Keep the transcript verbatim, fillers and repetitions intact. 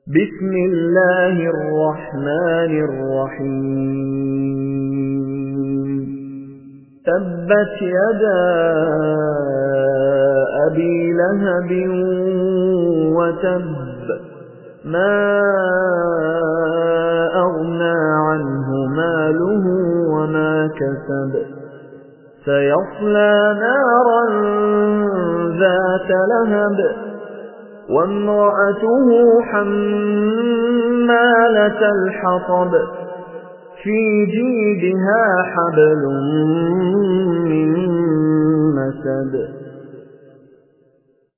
بسم الله الرحمن الرحيم تبت يدا أبي لهب وتب ما أغنى عنه ماله وما كسب سيصلى نارا ذات لهب وامرأته حمالة الحطب في جيدها حبل من مسد